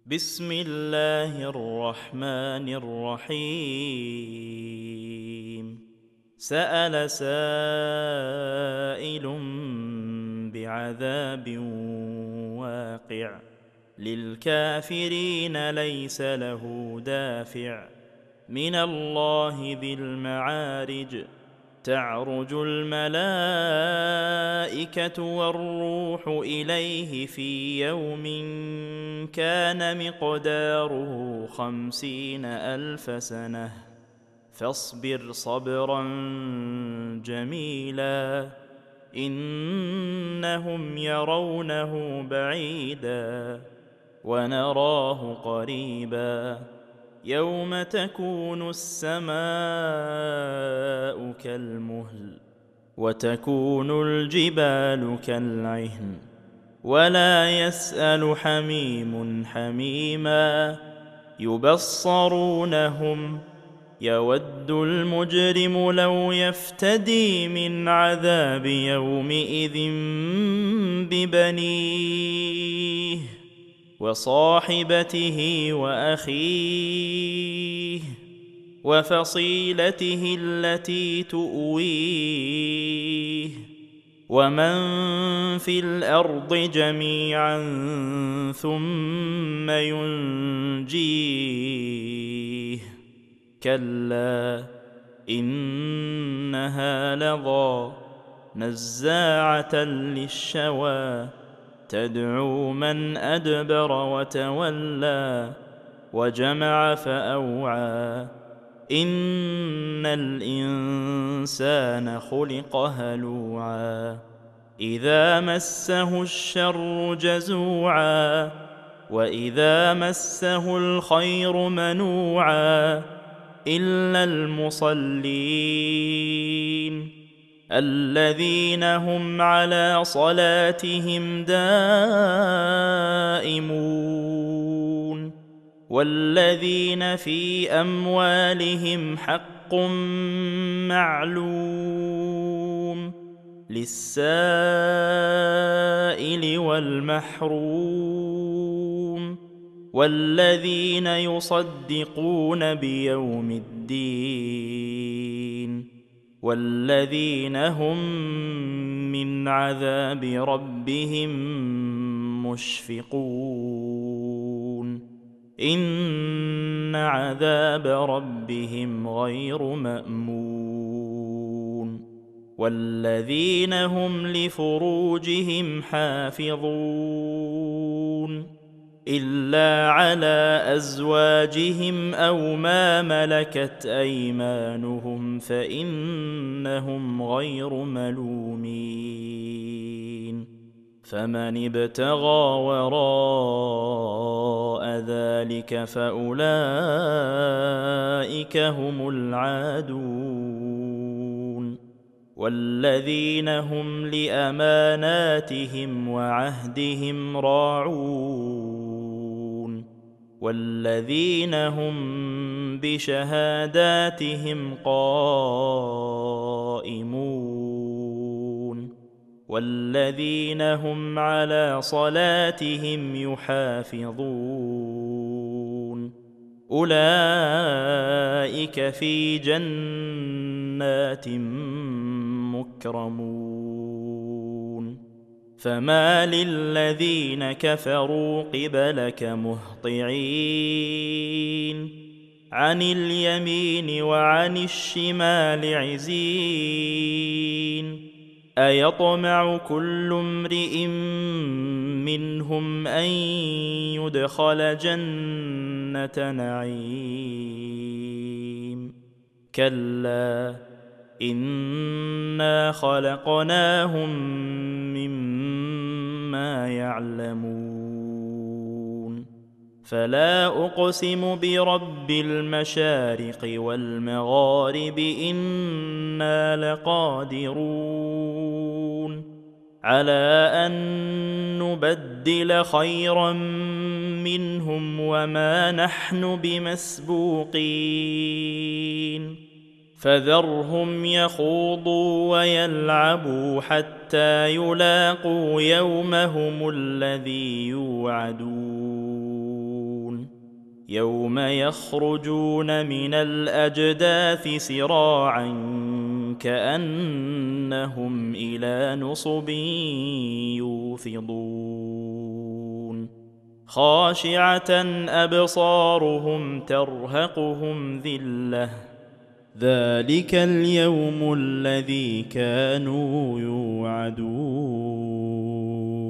بسم الله الرحمن الرحيم. سأل سائل بعذاب واقع للكافرين ليس له دافع من الله ذي المعارج. تعرج الملائكة والروح إليه في يوم كان مقداره 50,000 سنة فاصبر صبرا جميلا إنهم يرونه بعيدا ونراه قريبا يوم تكون السماء كالمهل وتكون الجبال كالعهن ولا يسأل حميم حميما يبصرونهم يود المجرم لو يفتدي من عذاب يومئذ ببنيه وصاحبته وأخيه وفصيلته التي تؤويه ومن في الأرض جميعا ثم ينجيه كلا إنها لظى نزاعة للشوى تدعو من أدبر وتولى وجمع فأوعى إن الإنسان خلق هلوعا إذا مسه الشر جزوعا وإذا مسه الخير منوعا إلا المصلين الذين هم على صلاتهم دائمون والذين في أموالهم حق معلوم للسائل والمحروم والذين يصدقون بيوم الدين والذين هم من عذاب ربهم مشفقون إن عذاب ربهم غير مأمون والذين هم لفروجهم حافظون إلا على أزواجهم أو ما ملكت أيمانهم فإنهم غير ملومين فمن ابتغى وراء ذلك فأولئك هم العادون والذين هم لأماناتهم وعهدهم راعون والذين هم بشهاداتهم قائمون والذين هم على صلاتهم يحافظون أولئك في جنات مكرمون فما للذين كفروا قبلك مهطعين عن اليمين وعن الشمال عزين أيطمع كل امرئ منهم أن يدخل جنة نعيم كلا إنا خلقناهم مما يعلمون فلا أقسم برب المشارق والمغارب إنا لقادرون على أن نبدل خيرا منهم وما نحن بمسبوقين فذرهم يخوضوا ويلعبوا حتى يلاقوا يومهم الذي يوعدون يوم يخرجون من الأجداث سراعا كأنهم إلى نصب يوفضون خاشعة أبصارهم ترهقهم ذلة ذلك اليوم الذي كانوا يوعدون.